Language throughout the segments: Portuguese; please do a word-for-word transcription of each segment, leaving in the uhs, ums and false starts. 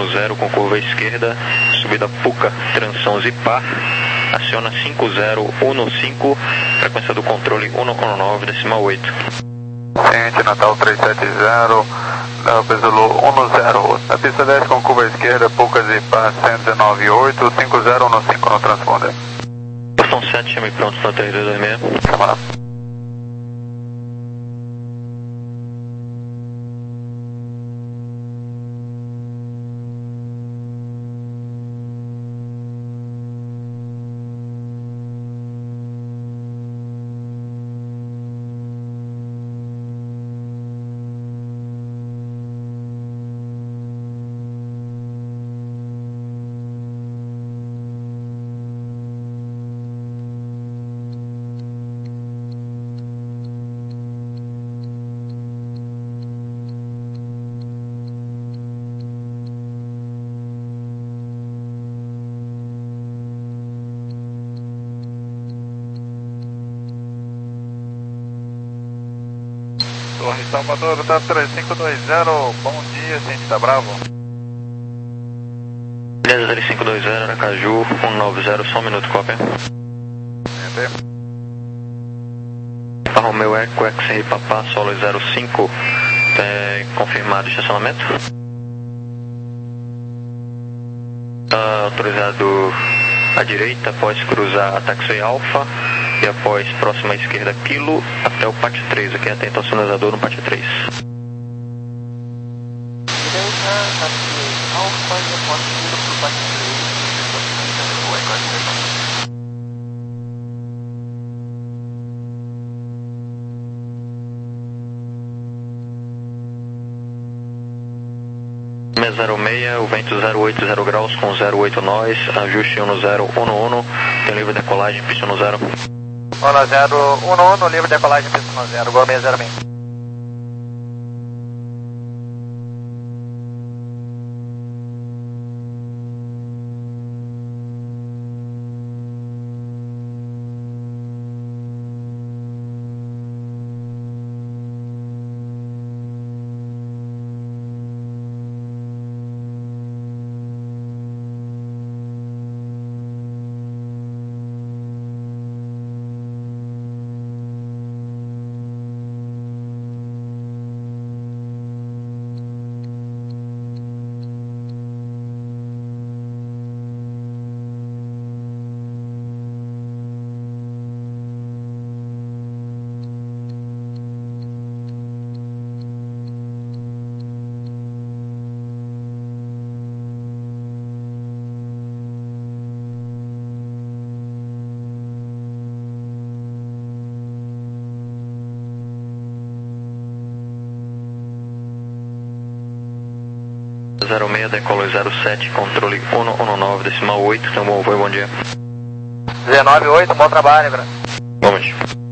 zero com curva à esquerda, subida Puca, transição Zipar, aciona cinco zero um cinco, frequência do controle um um nove decimal oito. Ciente, Natal três sete zero, da Zulu um zero, na pista dez com curva à esquerda, Puca Zipar cento e nove ponto oito, cinco zero um cinco no transponder. Boston sete, chame pronto para três dois dois seis. Chamada. Torre Salvador, tá três cinco dois zero, bom dia, ciente da Bravo. Beleza, três cinco dois zero, Aracaju, um nove zero, só um minuto, cópia. Entendeu? Romeu Eco, X-Ray Papá, solo zero cinco, é, confirmado o estacionamento. Tá autorizado à direita após cruzar a taxi Alfa e após próxima à esquerda Kilo até o pátio três, aqui atento ao sinalizador no pátio três. Direita, taxi Alfa e após Kilo para o pátio três, o Eco X-Ray. zero seis, o vento zero oito zero graus com zero oito nós, ajuste um zero um um, tem livre decolagem, pista no zero. um zero um um, livre decolagem, pista no zero, Gol seis zero seis. zero seis, decolo zero sete, controle um um nove decimal oito, então bom voo, bom dia. dezenove oito, bom trabalho, Bra. Vamos.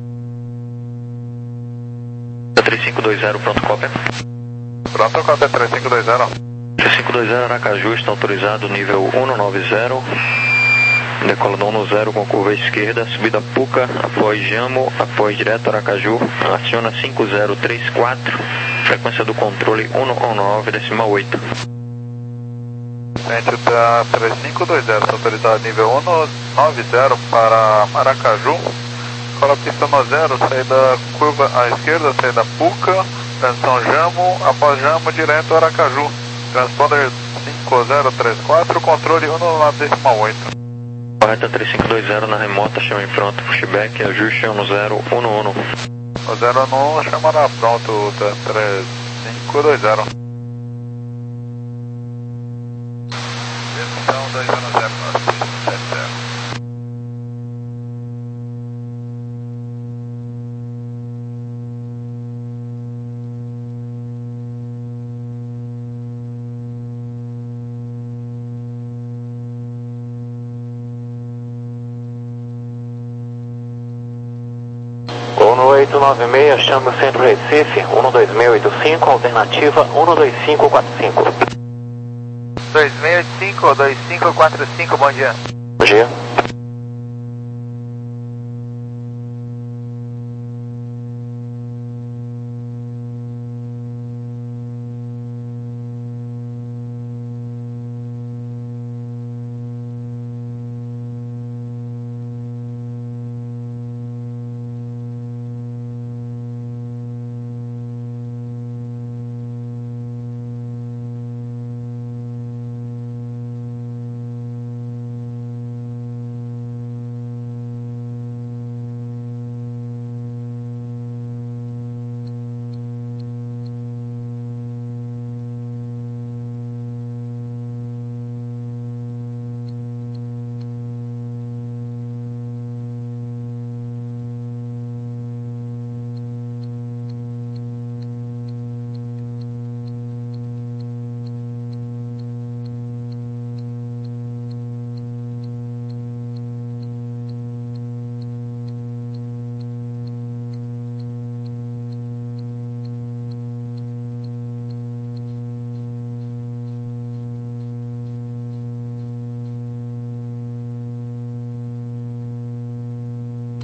três cinco dois zero, pronto, cópia. Pronto, cópia três cinco dois zero. três cinco dois zero, Aracaju, está autorizado, nível um nove zero, decola no um zero com curva à esquerda, subida Puca, após Jamo, após direto Aracaju, aciona cinco zero três quatro, frequência do controle um um nove decimal oito. Ciente da três cinco dois zero, autorizado nível um nove zero para Aracaju, cola pista no zero, saída curva à esquerda, saída Puca, transição Jamo, após Jamo, direto Aracaju, transponder cinco zero três quatro, controle um um nove decimal oito. Correta três cinco dois zero na remota, chama em pronto, pushback, ajuste um zero um um. O zero um chamará pronto da três cinco dois zero. Então dois zero zero sete zero. um oito nove seis, chama o centro Recife, um dois seis oito cinco, alternativa um dois cinco quatro cinco. dois seis oito cinco, dois cinco quatro cinco, bom dia. Bom dia.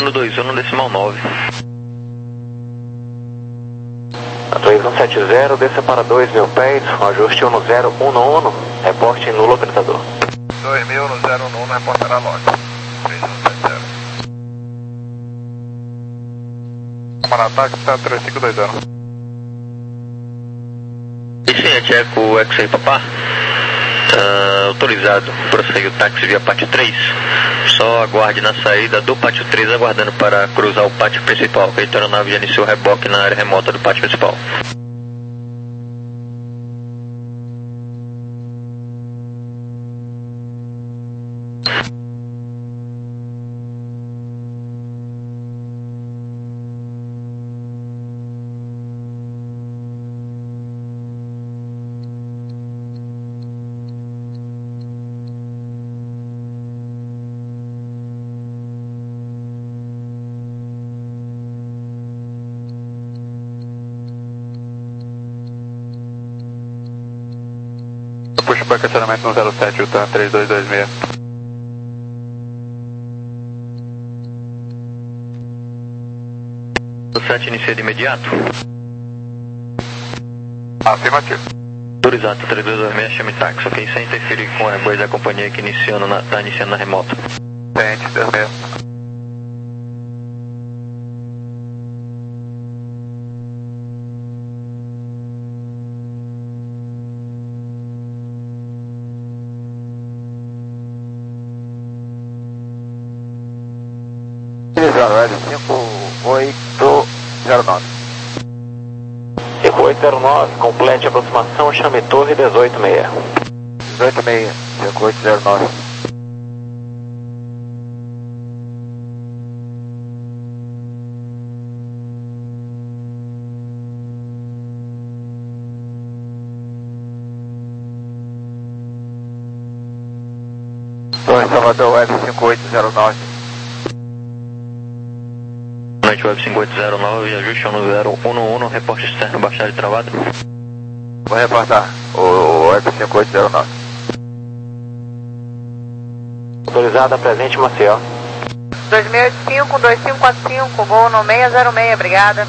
um dois um decimal nove. dois um sete zero, desça para dois mil pés, ajuste um zero um um, reporte nulo operador. dois mil no zero um um, reportará lote. três um sete zero. Para ataque, está três cinco dois zero. Vicente, Eco X-Ray Papá. Uh, autorizado, prossegue o táxi via pátio três. Só aguarde na saída do pátio três, aguardando para cruzar o pátio principal. A aeronave já iniciou o reboque na área remota do pátio principal. Pushback acionamento no zero sete, Utan três dois dois seis. O sete inicia de imediato. Afirmativo. Autorizado, três dois dois seis, chame táxi, ok? Sem interferir com a Airbus da companhia que iniciando na, tá iniciando na remota. Tente, dez seis. cinco oito zero nove. cinco oito zero nove, complete a aproximação, chame torre dezoito seis. dezoito seis, cinco oito zero nove. Torre Salvador Web cinco oito zero nove. Noite Web cinco oito zero nove, ajuste no zero um um, reporte externo, baixar de travado. Vou reportar o Web cinco oito zero nove. Autorizada, presente Maceió. dois mil e oitenta e cinco, dois cinco quatro cinco, voo no seis zero seis, obrigada.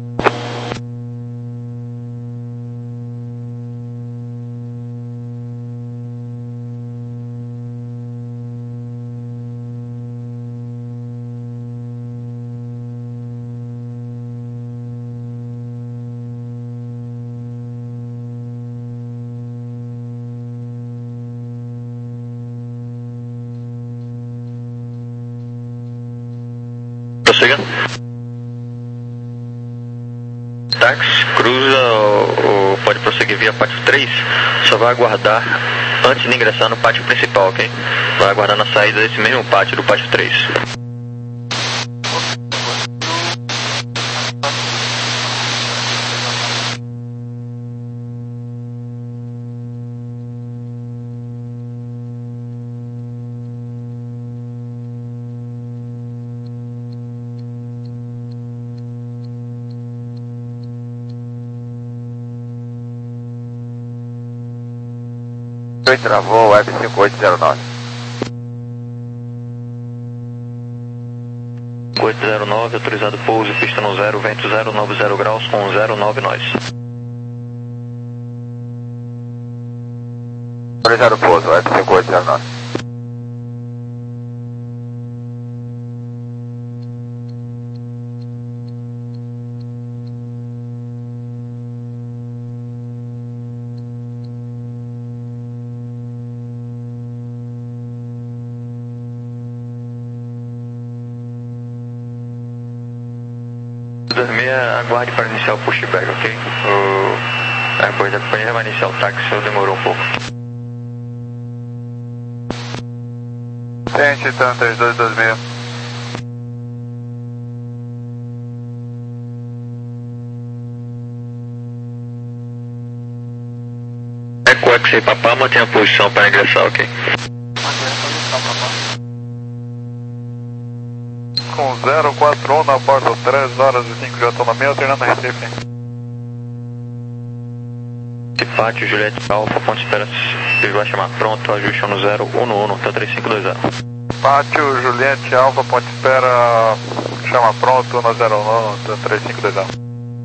Prossiga. Táxi, cruza ou, ou pode prosseguir via pátio três, só vai aguardar antes de ingressar no pátio principal, ok? Vai aguardar na saída desse mesmo pátio do pátio três. Travou Web cinco oito zero nove. cinco oito zero nove, autorizado pouso, pista no zero, vento zero nove zero graus com zero nove nós. Autorizado pouso Web cinco oito zero nove. Aguarde para iniciar o pushback, ok? O Airbus da companhia vai iniciar o táxi, só demorou um pouco. Tente, então, três dois dois seis. Eco X-Ray Papá, mantenha a posição para ingressar, ok? Com zero quatro um na porta, três horas e cinco de autonomia, alternando Recife. Pátio, Juliette Alfa, ponto espera, ele vai chamar pronto, ajuste no zero um um, tá três cinco dois zero. Pátio, Juliette, Alfa, ponte espera, chama pronto, um zero um, três cinco dois zero.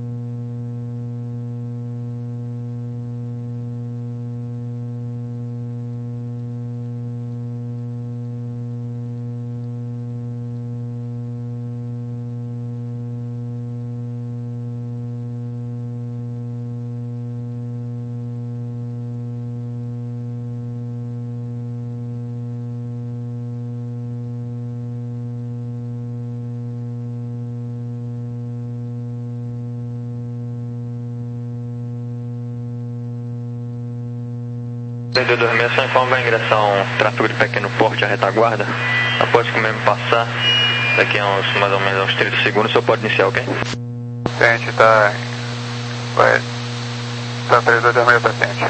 trinta e dois seis, só informa vai ingressar um tráfego de pequeno porte à retaguarda. Após que o mesmo passar, daqui a uns mais ou menos uns trinta segundos, o senhor pode iniciar, ok? Ciente, tá. Vai. Tá trinta e dois seis, tá ciente.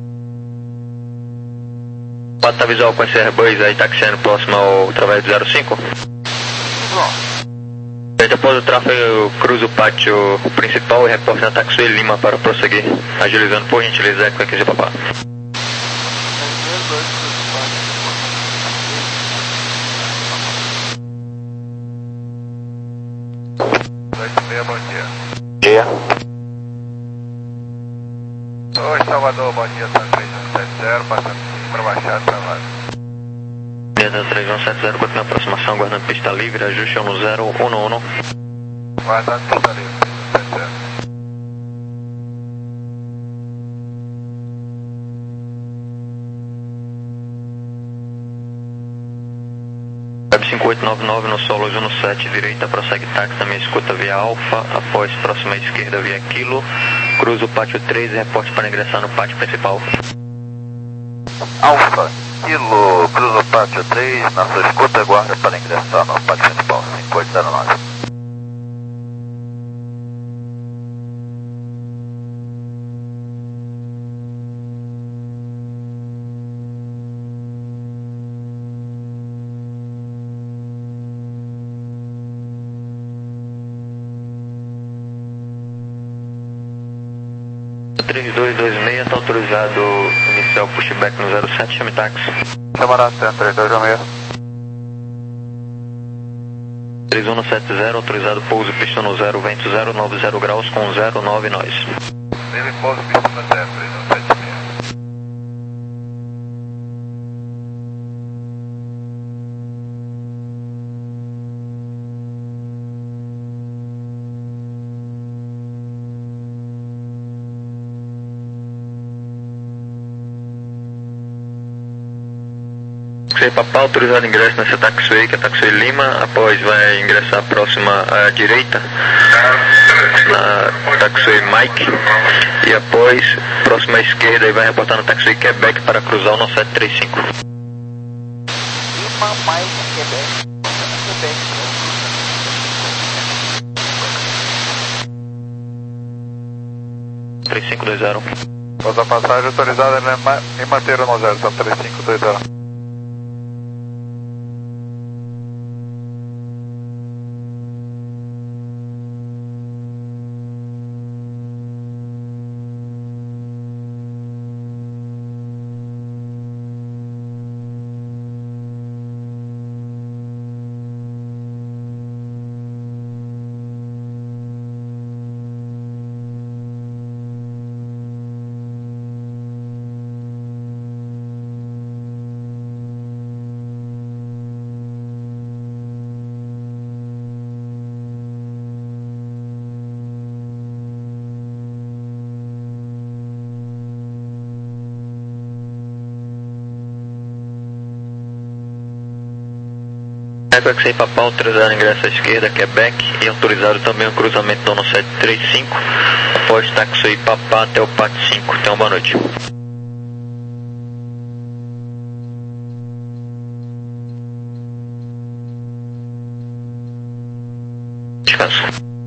Pata visual com esse Airbus aí taxiando próximo ao através do zero cinco. Desde após o tráfego, cruza o pátio principal e reporta na Taxway Lima para prosseguir, agilizando por gentileza com a quinze papá. Bom dia. Dia. Oi, Salvador, bom dia, tá três um sete zero, passando para baixar, travado. Delta três um sete zero, continua a aproximação, guardando pista livre, ajuste um zero um um. Guardando pista livre, três um sete zero. Web cinco oito nove nove no solo um sete, direita, prossegue táxi na minha escuta via Alfa, após próxima esquerda via Kilo, cruza o pátio três e reporte para ingressar no pátio principal. Alfa, Kilo, cruza o pátio três, na sua escuta aguarda para ingressar no pátio principal, cinco oito zero nove. três dois dois seis, está autorizado iniciar o pushback no zero sete, chame táxi. Chamará três dois seis. três um sete zero, autorizado pouso pista no zero, vento zero nove zero graus com zero nove nós. Ele pouso pista no zero, três um sete seis. Papá, autorizado ingresso nessa Taxway, que é a Taxway Lima, após vai ingressar próxima à direita, na Taxway Mike, e após próxima à esquerda e vai reportar na Taxway Quebec para cruzar o um sete três cinco. Lima, Mike, Quebec. Quebec, três cinco dois zero. Após a passagem autorizada em manter o um zero, tá três cinco dois zero. Taxi Papá, autorizado ingresso à esquerda, Quebec, e autorizado também o cruzamento do um sete três cinco, após Taxi Papá até o P A T cinco. Tenha uma boa noite. Descanso.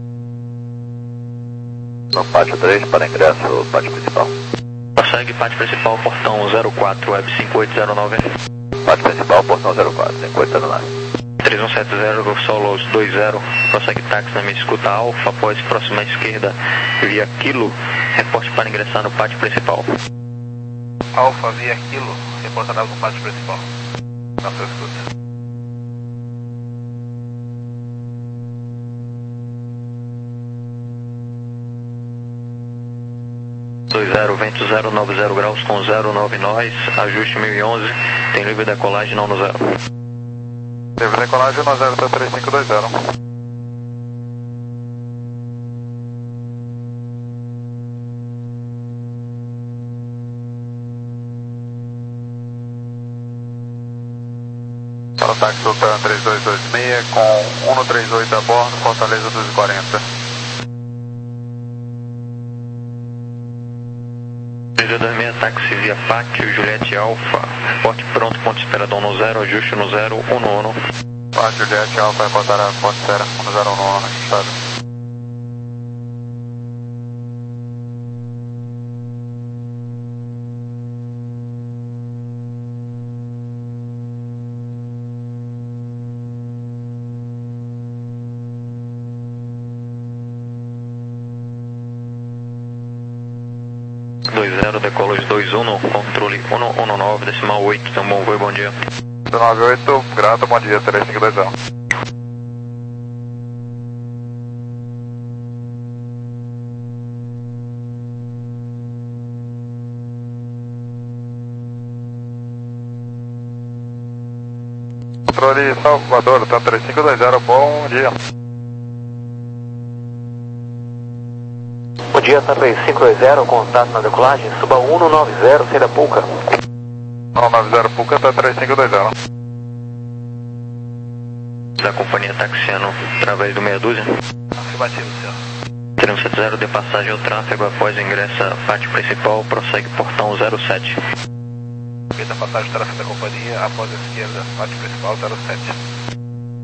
No pátio três para ingresso no pátio principal. Prossegue pátio principal, portão zero quatro, web cinco oito zero nove. Pátio principal, portão zero quatro, cinco oito zero nove. três um sete zero, Solos dois zero, prossegue táxi na minha escuta Alfa, após próxima à esquerda via Kilo, reporte para ingressar no pátio principal. Alfa via Kilo, reportará no pátio principal. Na sua escuta. zero, vento zero nove zero graus com zero nove nós, ajuste mil e onze, tem livre decolagem não no zero. Livre decolagem no zero, tá três cinco dois zero. Para o táxi Sultan três dois dois seis com um três oito a bordo, Fortaleza duzentos e quarenta. três dois seis, táxi via Pátio, Juliette Alfa, porte pronto, ponto esperador no zero, ajuste no zero, um no um. Pátio, Juliette Alfa, reportar a ponte zero, um zero um no ajustado. dois zero, decola dois um, controle um um nove, decimal oito, tem um bom voo, bom dia. nove oito, grato, bom dia, três cinco dois zero. Controle Salvador, tá três cinco dois zero, bom dia. Bom dia, tá três cinco dois zero, contato na decolagem, suba um nove zero, saída da Puca. um nove zero Puca, tá três cinco dois zero. Da companhia taxiano, através do meia dúzia. Afirmativo, senhor. três sete zero, de passagem ao tráfego, após ingressa a pátio principal, prossegue portão zero sete. Feita a passagem do tráfego da companhia, após a esquerda, pátio principal zero sete.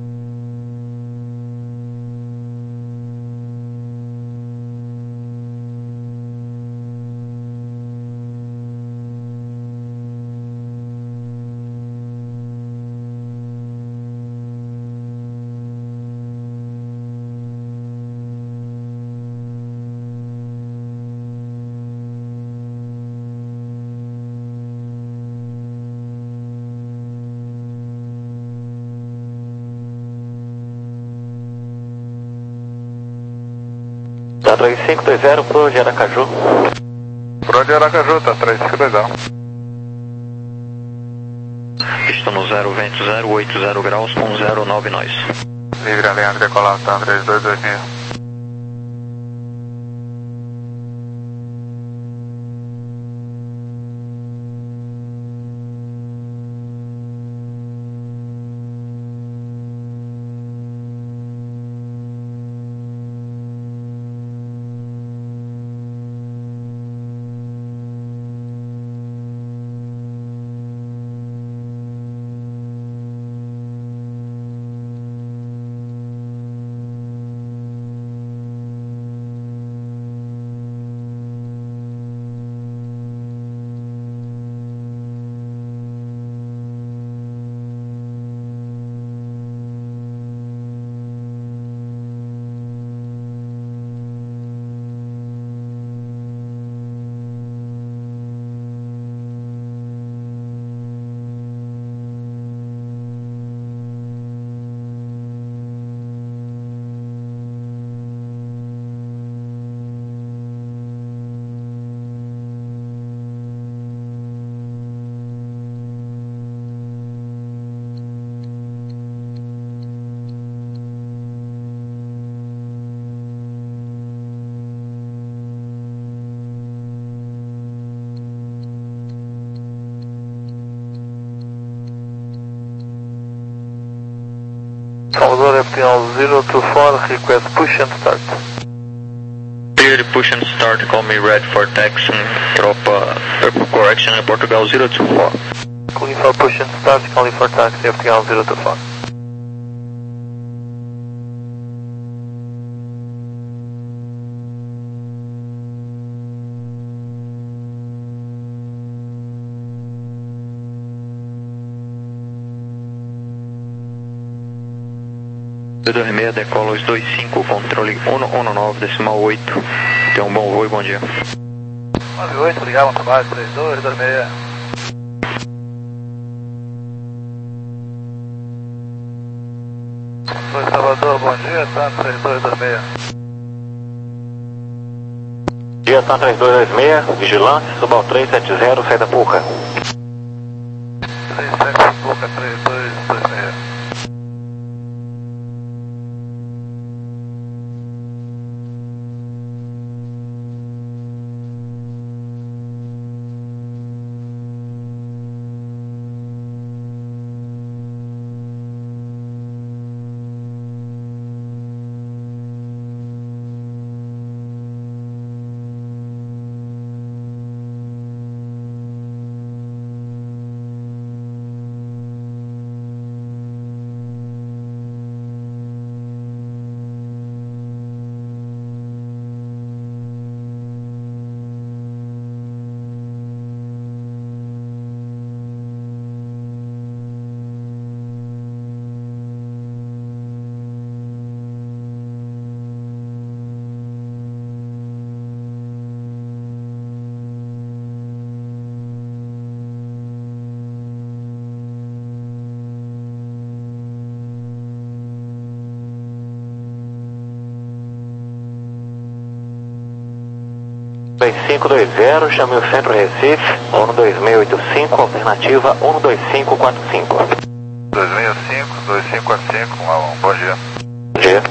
Tá três cinco dois zero, pro de Aracaju. Pro de Aracaju, tá três cinco dois zero. Estou no zero, vento zero oito zero graus com zero nove nós. Livre alinhado, decolar, tá três dois dois seis. Salvador F T L zero two four, request push and start. Clear, push and start, call me red for taxi, tropa, correction in Portugal zero two four. Calling for push and start, calling for taxi F T L zero two four. dois dois seis, decola os dois cinco, controle um um nove, decimal oito. Tenha um bom voo e bom dia. nove oito, obrigado, muito mais, três dois dois seis. Oi, Salvador, bom dia, tá três dois dois seis. Dia São três dois dois seis, vigilância, suba ao três sete zero, saída Puca. três sete Puca, três dois dois seis. dois cinco dois zero, chame o centro Recife, ONU dois seis oito cinco, alternativa ONU dois cinco quatro cinco. dois seis cinco, dois cinco quatro cinco, um, bom dia. Bom dia.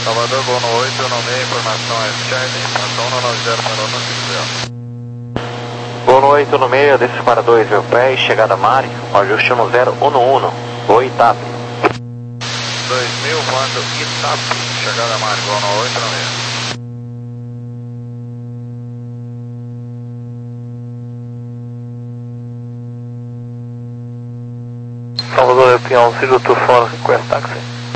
Salvador, Gol no oito, eu nomeei, informação é Charlie, informação um nove zero para o cinco zero. Gol no oito no meio, desce para dois mil pés, chegada Mari, ajuste um zero um um, Gol Itape. dois mil, voando Itape, chegada Mari, Gol no oito no meio. Salvador, Airplane zero two four, request taxi.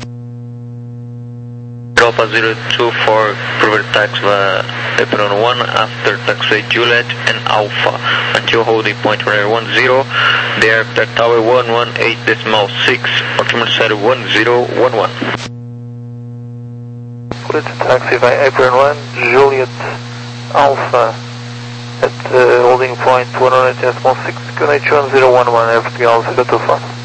Alpha zero two four, private taxi via Airplane one after taxiway Juliet and Alpha until holding point runway one zero, the aircraft tower one one eight decimal six, altimeter set one zero one one. Private taxi via Airplane one, Juliet Alpha at uh, holding point one one eight decimal six, Q N H one zero one one, Airplane zero two four.